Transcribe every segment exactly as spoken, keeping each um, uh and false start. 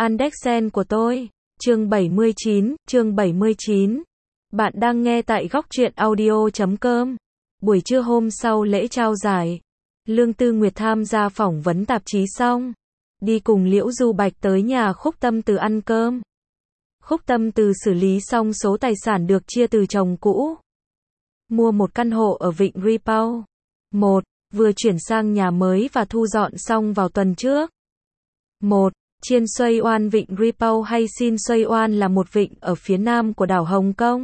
Andersen của tôi. Chương bảy mươi chín, chương bảy mươi chín. Bạn đang nghe tại góc truyện audio chấm com. Buổi trưa hôm sau lễ trao giải, Lương Tư Nguyệt tham gia phỏng vấn tạp chí xong, đi cùng Liễu Du Bạch tới nhà Khúc Tâm Từ ăn cơm. Khúc Tâm Từ xử lý xong số tài sản được chia từ chồng cũ, mua một căn hộ ở Vịnh Ripau. Một, vừa chuyển sang nhà mới và thu dọn xong vào tuần trước. Một, Chiên Xuây Oan. Vịnh Ripau hay Xin Xuây Oan là một vịnh ở phía nam của đảo Hồng Kông,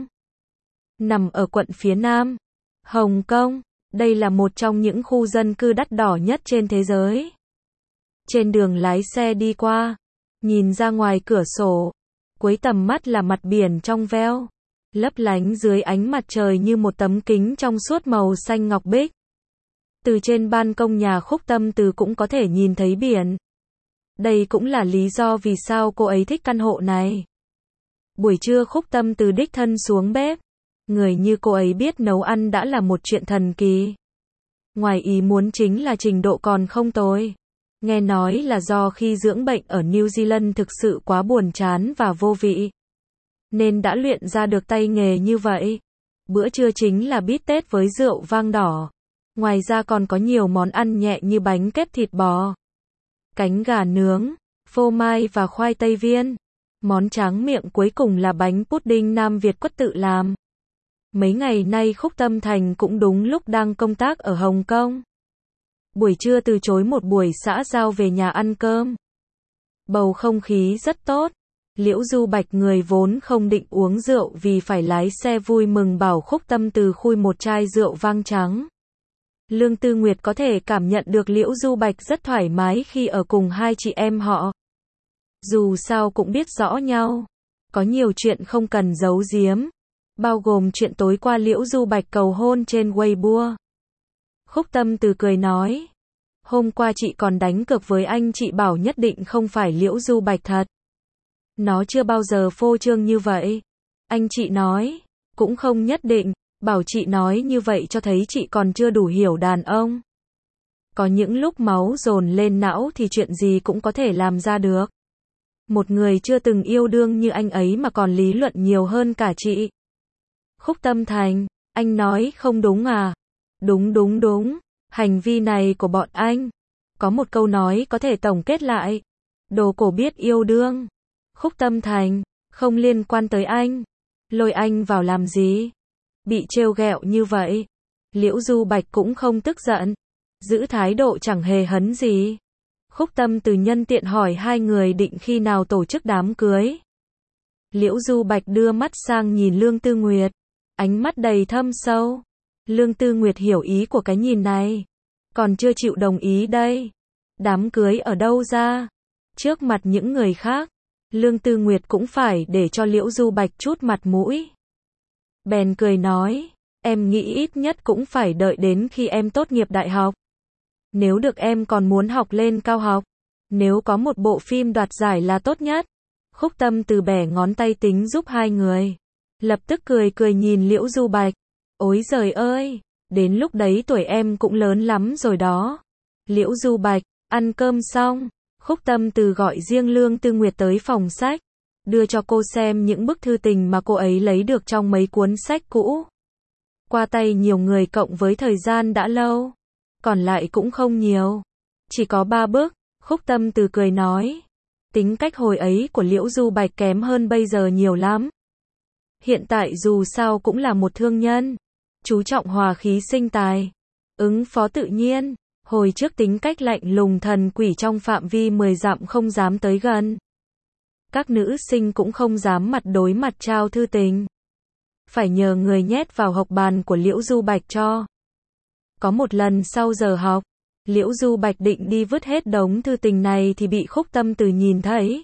nằm ở quận phía nam, Hồng Kông. Đây là một trong những khu dân cư đắt đỏ nhất trên thế giới. Trên đường lái xe đi qua, nhìn ra ngoài cửa sổ, cuối tầm mắt là mặt biển trong veo, lấp lánh dưới ánh mặt trời như một tấm kính trong suốt màu xanh ngọc bích. Từ trên ban công nhà Khúc Tâm Từ cũng có thể nhìn thấy biển. Đây cũng là lý do vì sao cô ấy thích căn hộ này. Buổi trưa Khúc Tâm Từ đích thân xuống bếp. Người như cô ấy biết nấu ăn đã là một chuyện thần kỳ. Ngoài ý muốn chính là trình độ còn không tồi. Nghe nói là do khi dưỡng bệnh ở New Zealand thực sự quá buồn chán và vô vị, nên đã luyện ra được tay nghề như vậy. Bữa trưa chính là bít tết với rượu vang đỏ. Ngoài ra còn có nhiều món ăn nhẹ như bánh kếp thịt bò, cánh gà nướng, phô mai và khoai tây viên. Món tráng miệng cuối cùng là bánh pudding Nam Việt Quất tự làm. Mấy ngày nay Khúc Tâm Thành cũng đúng lúc đang công tác ở Hồng Kông. Buổi trưa từ chối một buổi xã giao về nhà ăn cơm. Bầu không khí rất tốt. Liễu Du Bạch, người vốn không định uống rượu vì phải lái xe, vui mừng bảo Khúc Tâm Từ khui một chai rượu vang trắng. Lương Tư Nguyệt có thể cảm nhận được Liễu Du Bạch rất thoải mái khi ở cùng hai chị em họ. Dù sao cũng biết rõ nhau, có nhiều chuyện không cần giấu giếm, bao gồm chuyện tối qua Liễu Du Bạch cầu hôn trên Weibo. Khúc Tâm Từ cười nói, hôm qua chị còn đánh cược với anh, chị bảo nhất định không phải Liễu Du Bạch thật. Nó chưa bao giờ phô trương như vậy. Anh chị nói, cũng không nhất định, bảo chị nói như vậy cho thấy chị còn chưa đủ hiểu đàn ông. Có những lúc máu dồn lên não thì chuyện gì cũng có thể làm ra được. Một người chưa từng yêu đương như anh ấy mà còn lý luận nhiều hơn cả chị. Khúc Tâm Thành, anh nói không đúng à? Đúng đúng đúng, hành vi này của bọn anh. Có một câu nói có thể tổng kết lại. Đồ cổ biết yêu đương. Khúc Tâm Thành, không liên quan tới anh. Lôi anh vào làm gì? Bị trêu ghẹo như vậy, Liễu Du Bạch cũng không tức giận, giữ thái độ chẳng hề hấn gì. Khúc Tâm Từ nhân tiện hỏi hai người định khi nào tổ chức đám cưới. Liễu Du Bạch đưa mắt sang nhìn Lương Tư Nguyệt, ánh mắt đầy thâm sâu. Lương Tư Nguyệt hiểu ý của cái nhìn này, còn chưa chịu đồng ý đây. Đám cưới ở đâu ra? Trước mặt những người khác, Lương Tư Nguyệt cũng phải để cho Liễu Du Bạch chút mặt mũi. Bèn cười nói, em nghĩ ít nhất cũng phải đợi đến khi em tốt nghiệp đại học. Nếu được em còn muốn học lên cao học. Nếu có một bộ phim đoạt giải là tốt nhất. Khúc Tâm Từ bẻ ngón tay tính giúp hai người. Lập tức cười cười nhìn Liễu Du Bạch. Ôi giời ơi, đến lúc đấy tuổi em cũng lớn lắm rồi đó. Liễu Du Bạch, ăn cơm xong, Khúc Tâm Từ gọi riêng Lương Tư Nguyệt tới phòng sách, đưa cho cô xem những bức thư tình mà cô ấy lấy được trong mấy cuốn sách cũ. Qua tay nhiều người cộng với thời gian đã lâu, còn lại cũng không nhiều, chỉ có ba bức. Khúc Tâm Từ cười nói, tính cách hồi ấy của Liễu Du Bạch kém hơn bây giờ nhiều lắm. Hiện tại dù sao cũng là một thương nhân, chú trọng hòa khí sinh tài, ứng phó tự nhiên. Hồi trước tính cách lạnh lùng thần quỷ, trong phạm vi mười dặm không dám tới gần. Các nữ sinh cũng không dám mặt đối mặt trao thư tình, phải nhờ người nhét vào hộc bàn của Liễu Du Bạch cho. Có một lần sau giờ học, Liễu Du Bạch định đi vứt hết đống thư tình này thì bị Khúc Tâm Từ nhìn thấy.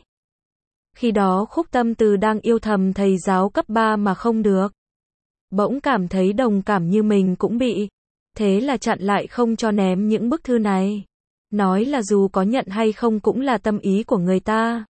Khi đó Khúc Tâm Từ đang yêu thầm thầy giáo cấp ba mà không được. Bỗng cảm thấy đồng cảm như mình cũng bị. Thế là chặn lại không cho ném những bức thư này. Nói là dù có nhận hay không cũng là tâm ý của người ta.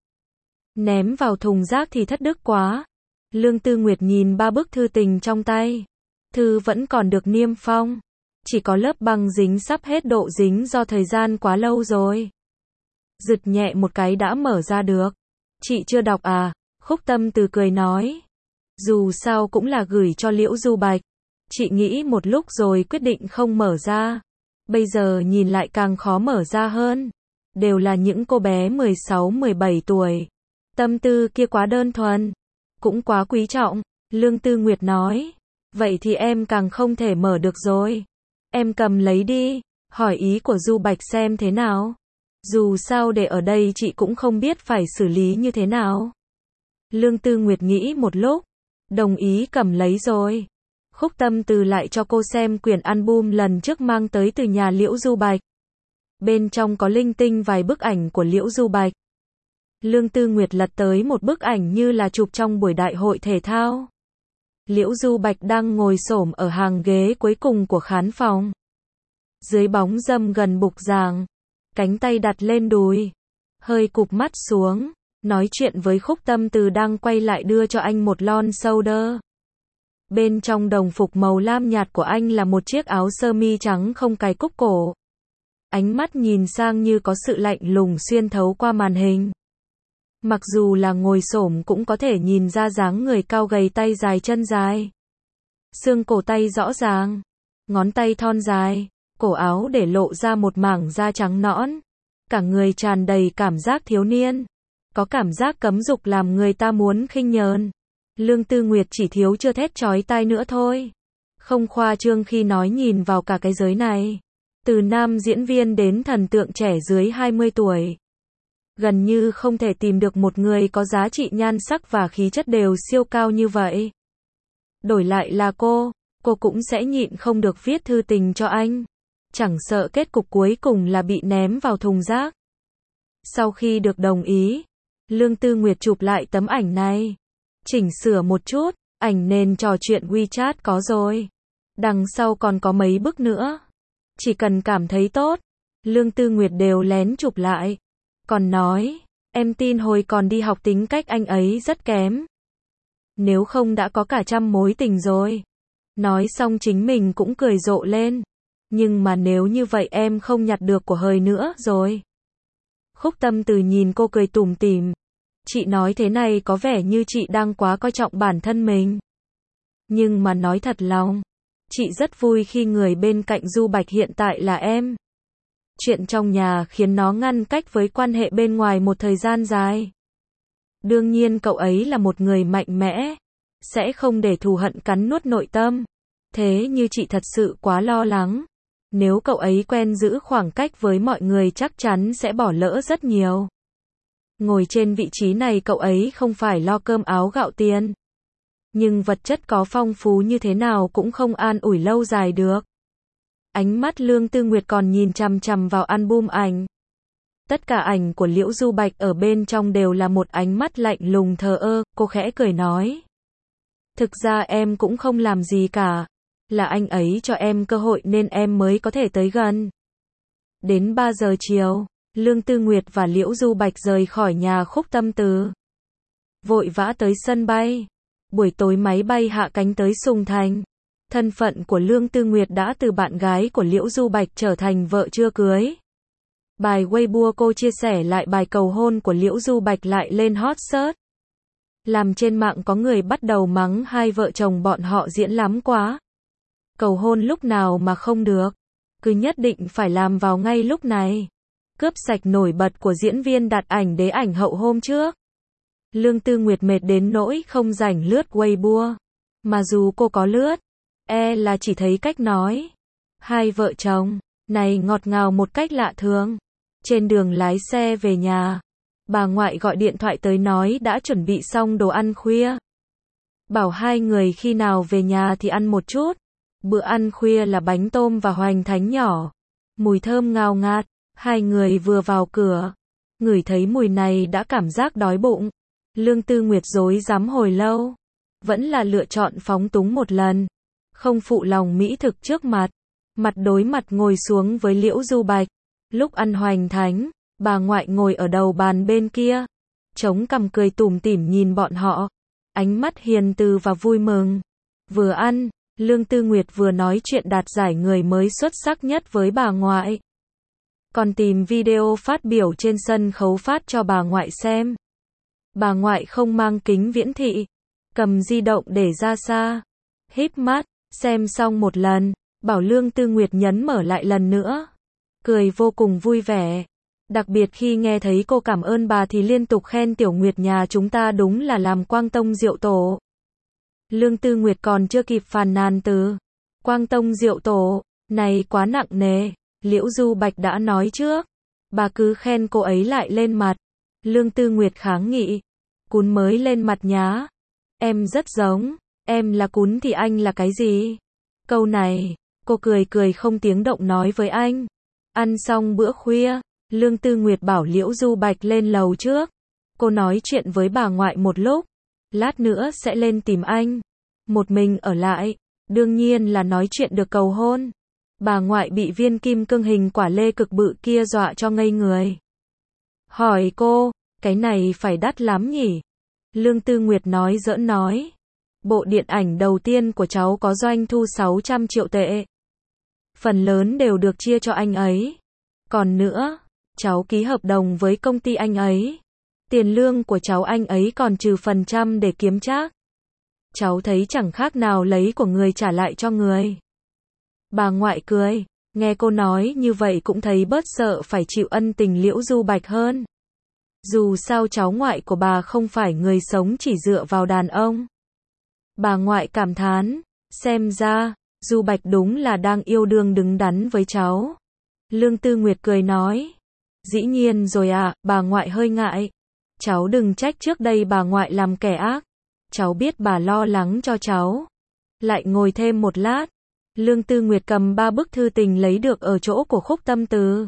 Ném vào thùng rác thì thất đức quá. Lương Tư Nguyệt nhìn ba bức thư tình trong tay. Thư vẫn còn được niêm phong, chỉ có lớp băng dính sắp hết độ dính do thời gian quá lâu rồi. Giật nhẹ một cái đã mở ra được. Chị chưa đọc à? Khúc Tâm Từ cười nói. Dù sao cũng là gửi cho Liễu Du Bạch. Chị nghĩ một lúc rồi quyết định không mở ra. Bây giờ nhìn lại càng khó mở ra hơn. Đều là những cô bé mười sáu mười bảy tuổi. Tâm tư kia quá đơn thuần. Cũng quá quý trọng. Lương Tư Nguyệt nói. Vậy thì em càng không thể mở được rồi. Em cầm lấy đi. Hỏi ý của Du Bạch xem thế nào. Dù sao để ở đây chị cũng không biết phải xử lý như thế nào. Lương Tư Nguyệt nghĩ một lúc. Đồng ý cầm lấy rồi. Khúc Tâm Từ lại cho cô xem quyển album lần trước mang tới từ nhà Liễu Du Bạch. Bên trong có linh tinh vài bức ảnh của Liễu Du Bạch. Lương Tư Nguyệt lật tới một bức ảnh như là chụp trong buổi đại hội thể thao. Liễu Du Bạch đang ngồi xổm ở hàng ghế cuối cùng của khán phòng. Dưới bóng râm gần bục giảng, cánh tay đặt lên đùi, hơi cụp mắt xuống, nói chuyện với Khúc Tâm Từ đang quay lại đưa cho anh một lon soda. Bên trong đồng phục màu lam nhạt của anh là một chiếc áo sơ mi trắng không cài cúc cổ. Ánh mắt nhìn sang như có sự lạnh lùng xuyên thấu qua màn hình. Mặc dù là ngồi xổm cũng có thể nhìn ra dáng người cao gầy, tay dài chân dài. Xương cổ tay rõ ràng, ngón tay thon dài, cổ áo để lộ ra một mảng da trắng nõn. Cả người tràn đầy cảm giác thiếu niên. Có cảm giác cấm dục làm người ta muốn khinh nhờn. Lương Tư Nguyệt chỉ thiếu chưa thét chói tai nữa thôi. Không khoa trương khi nói nhìn vào cả cái giới này. Từ nam diễn viên đến thần tượng trẻ dưới hai mươi tuổi. Gần như không thể tìm được một người có giá trị nhan sắc và khí chất đều siêu cao như vậy. Đổi lại là cô, cô cũng sẽ nhịn không được viết thư tình cho anh. Chẳng sợ kết cục cuối cùng là bị ném vào thùng rác. Sau khi được đồng ý, Lương Tư Nguyệt chụp lại tấm ảnh này. Chỉnh sửa một chút, ảnh nền trò chuyện WeChat có rồi. Đằng sau còn có mấy bức nữa. Chỉ cần cảm thấy tốt, Lương Tư Nguyệt đều lén chụp lại. Còn nói, em tin hồi còn đi học tính cách anh ấy rất kém. Nếu không đã có cả trăm mối tình rồi. Nói xong chính mình cũng cười rộ lên. Nhưng mà nếu như vậy em không nhặt được của hời nữa rồi. Khúc Tâm Từ nhìn cô cười tủm tỉm. Chị nói thế này có vẻ như chị đang quá coi trọng bản thân mình. Nhưng mà nói thật lòng, chị rất vui khi người bên cạnh Du Bạch hiện tại là em. Chuyện trong nhà khiến nó ngăn cách với quan hệ bên ngoài một thời gian dài. Đương nhiên cậu ấy là một người mạnh mẽ, sẽ không để thù hận cắn nuốt nội tâm. Thế như chị thật sự quá lo lắng. Nếu cậu ấy quen giữ khoảng cách với mọi người chắc chắn sẽ bỏ lỡ rất nhiều. Ngồi trên vị trí này cậu ấy không phải lo cơm áo gạo tiền. Nhưng vật chất có phong phú như thế nào cũng không an ủi lâu dài được. Ánh mắt Lương Tư Nguyệt còn nhìn chằm chằm vào album ảnh. Tất cả ảnh của Liễu Du Bạch ở bên trong đều là một ánh mắt lạnh lùng thờ ơ, cô khẽ cười nói. Thực ra em cũng không làm gì cả. Là anh ấy cho em cơ hội nên em mới có thể tới gần. Đến ba giờ chiều, Lương Tư Nguyệt và Liễu Du Bạch rời khỏi nhà Khúc Tâm Từ. Vội vã tới sân bay. Buổi tối máy bay hạ cánh tới Sùng Thành. Thân phận của Lương Tư Nguyệt đã từ bạn gái của Liễu Du Bạch trở thành vợ chưa cưới. Bài Weibo cô chia sẻ lại bài cầu hôn của Liễu Du Bạch lại lên hot search. Làm trên mạng có người bắt đầu mắng hai vợ chồng bọn họ diễn lắm quá. Cầu hôn lúc nào mà không được. Cứ nhất định phải làm vào ngay lúc này. Cướp sạch nổi bật của diễn viên đặt ảnh đế ảnh hậu hôm trước. Lương Tư Nguyệt mệt đến nỗi không rảnh lướt Weibo. Mà dù cô có lướt, e là chỉ thấy cách nói. Hai vợ chồng, này ngọt ngào một cách lạ thường. Trên đường lái xe về nhà, bà ngoại gọi điện thoại tới nói đã chuẩn bị xong đồ ăn khuya. Bảo hai người khi nào về nhà thì ăn một chút. Bữa ăn khuya là bánh tôm và hoành thánh nhỏ. Mùi thơm ngào ngạt. Hai người vừa vào cửa, ngửi thấy mùi này đã cảm giác đói bụng. Lương Tư Nguyệt rối rắm hồi lâu. Vẫn là lựa chọn phóng túng một lần. Không phụ lòng mỹ thực trước mặt. Mặt đối mặt ngồi xuống với Liễu Du Bạch. Lúc ăn hoành thánh, bà ngoại ngồi ở đầu bàn bên kia. Chống cằm cười tủm tỉm nhìn bọn họ. Ánh mắt hiền từ và vui mừng. Vừa ăn, Lương Tư Nguyệt vừa nói chuyện đạt giải người mới xuất sắc nhất với bà ngoại. Còn tìm video phát biểu trên sân khấu phát cho bà ngoại xem. Bà ngoại không mang kính viễn thị, cầm di động để ra xa, híp mắt, xem xong một lần, bảo Lương Tư Nguyệt nhấn mở lại lần nữa. Cười vô cùng vui vẻ. Đặc biệt khi nghe thấy cô cảm ơn bà thì liên tục khen Tiểu Nguyệt nhà chúng ta đúng là làm Quang Tông Diệu Tổ. Lương Tư Nguyệt còn chưa kịp phàn nàn từ Quang Tông Diệu Tổ, này quá nặng nề, Liễu Du Bạch đã nói trước. Bà cứ khen cô ấy lại lên mặt. Lương Tư Nguyệt kháng nghị. Cún mới lên mặt nhá. Em rất giống, em là cún thì anh là cái gì? Câu này, cô cười cười không tiếng động nói với anh. Ăn xong bữa khuya, Lương Tư Nguyệt bảo Liễu Du Bạch lên lầu trước. Cô nói chuyện với bà ngoại một lúc, lát nữa sẽ lên tìm anh. Một mình ở lại, đương nhiên là nói chuyện được cầu hôn. Bà ngoại bị viên kim cương hình quả lê cực bự kia dọa cho ngây người. Hỏi cô, cái này phải đắt lắm nhỉ? Lương Tư Nguyệt nói giỡn nói. Bộ điện ảnh đầu tiên của cháu có doanh thu sáu trăm triệu tệ. Phần lớn đều được chia cho anh ấy. Còn nữa, cháu ký hợp đồng với công ty anh ấy. Tiền lương của cháu anh ấy còn trừ phần trăm để kiếm trác. Cháu thấy chẳng khác nào lấy của người trả lại cho người. Bà ngoại cười, nghe cô nói như vậy cũng thấy bớt sợ phải chịu ân tình Liễu Du Bạch hơn. Dù sao cháu ngoại của bà không phải người sống chỉ dựa vào đàn ông. Bà ngoại cảm thán, xem ra, Du Bạch đúng là đang yêu đương đứng đắn với cháu. Lương Tư Nguyệt cười nói, dĩ nhiên rồi à, bà ngoại hơi ngại. Cháu đừng trách trước đây bà ngoại làm kẻ ác. Cháu biết bà lo lắng cho cháu. Lại ngồi thêm một lát. Lương Tư Nguyệt cầm ba bức thư tình lấy được ở chỗ của Khúc Tâm Từ.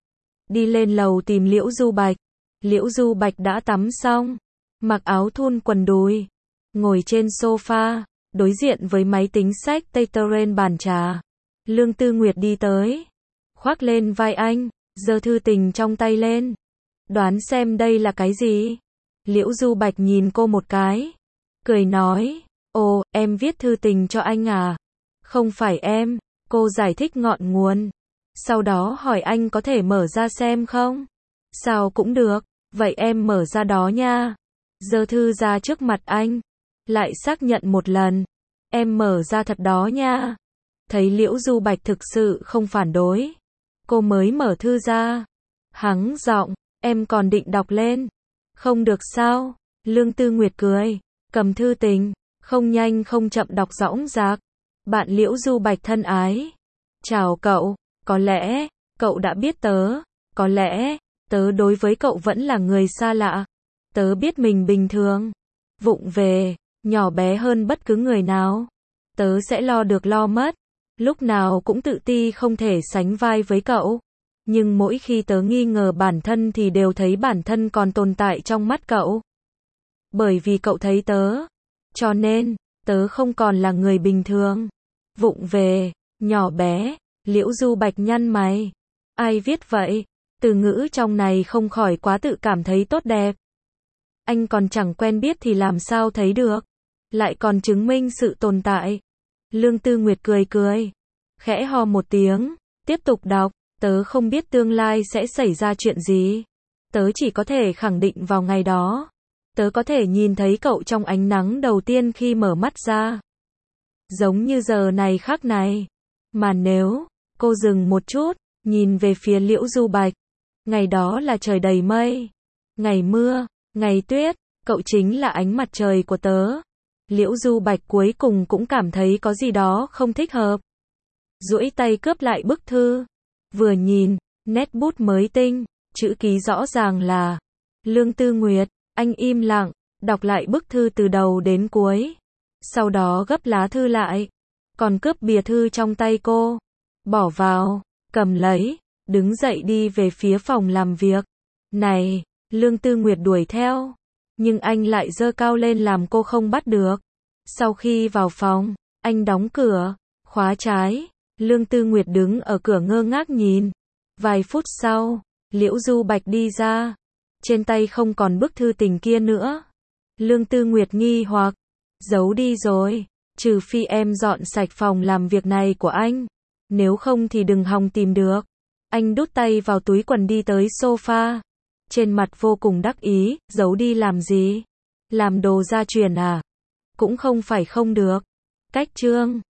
Đi lên lầu tìm Liễu Du Bạch. Liễu Du Bạch đã tắm xong, mặc áo thun quần đùi, ngồi trên sofa, đối diện với máy tính sách tay trên bàn trà. Lương Tư Nguyệt đi tới, khoác lên vai anh, giơ thư tình trong tay lên. Đoán xem đây là cái gì? Liễu Du Bạch nhìn cô một cái, cười nói, ồ, em viết thư tình cho anh à? Không phải em, cô giải thích ngọn nguồn. Sau đó hỏi anh có thể mở ra xem không? Sao cũng được, vậy em mở ra đó nha. Giơ thư ra trước mặt anh, lại xác nhận một lần. Em mở ra thật đó nha. Thấy Liễu Du Bạch thực sự không phản đối, cô mới mở thư ra. Hắng giọng, em còn định đọc lên. Không được sao? Lương Tư Nguyệt cười, cầm thư tình, không nhanh không chậm đọc dõng dạc. Bạn Liễu Du Bạch thân ái. Chào cậu, có lẽ, cậu đã biết tớ, có lẽ, tớ đối với cậu vẫn là người xa lạ. Tớ biết mình bình thường, vụng về, nhỏ bé hơn bất cứ người nào. Tớ sẽ lo được lo mất, lúc nào cũng tự ti không thể sánh vai với cậu. Nhưng mỗi khi tớ nghi ngờ bản thân thì đều thấy bản thân còn tồn tại trong mắt cậu. Bởi vì cậu thấy tớ, cho nên, tớ không còn là người bình thường. Vụng về, nhỏ bé, Liễu Du Bạch nhăn mày. Ai viết vậy? Từ ngữ trong này không khỏi quá tự cảm thấy tốt đẹp. Anh còn chẳng quen biết thì làm sao thấy được. Lại còn chứng minh sự tồn tại. Lương Tư Nguyệt cười cười, khẽ ho một tiếng, tiếp tục đọc. Tớ không biết tương lai sẽ xảy ra chuyện gì. Tớ chỉ có thể khẳng định vào ngày đó. Tớ có thể nhìn thấy cậu trong ánh nắng đầu tiên khi mở mắt ra. Giống như giờ này khắc này. Mà nếu, cô dừng một chút, nhìn về phía Liễu Du Bạch. Ngày đó là trời đầy mây. Ngày mưa, ngày tuyết, cậu chính là ánh mặt trời của tớ. Liễu Du Bạch cuối cùng cũng cảm thấy có gì đó không thích hợp. Duỗi tay cướp lại bức thư. Vừa nhìn, nét bút mới tinh, chữ ký rõ ràng là Lương Tư Nguyệt. Anh im lặng, đọc lại bức thư từ đầu đến cuối. Sau đó gấp lá thư lại. Còn cướp bìa thư trong tay cô. Bỏ vào, cầm lấy, đứng dậy đi về phía phòng làm việc. Này, Lương Tư Nguyệt đuổi theo. Nhưng anh lại giơ cao lên làm cô không bắt được. Sau khi vào phòng, anh đóng cửa, khóa trái. Lương Tư Nguyệt đứng ở cửa ngơ ngác nhìn. Vài phút sau, Liễu Du Bạch đi ra. Trên tay không còn bức thư tình kia nữa. Lương Tư Nguyệt nghi hoặc, giấu đi rồi, trừ phi em dọn sạch phòng làm việc này của anh. Nếu không thì đừng hòng tìm được. Anh đút tay vào túi quần đi tới sofa. trên mặt vô cùng đắc ý, giấu đi làm gì? Làm đồ gia truyền à? Cũng không phải không được. Cách Trương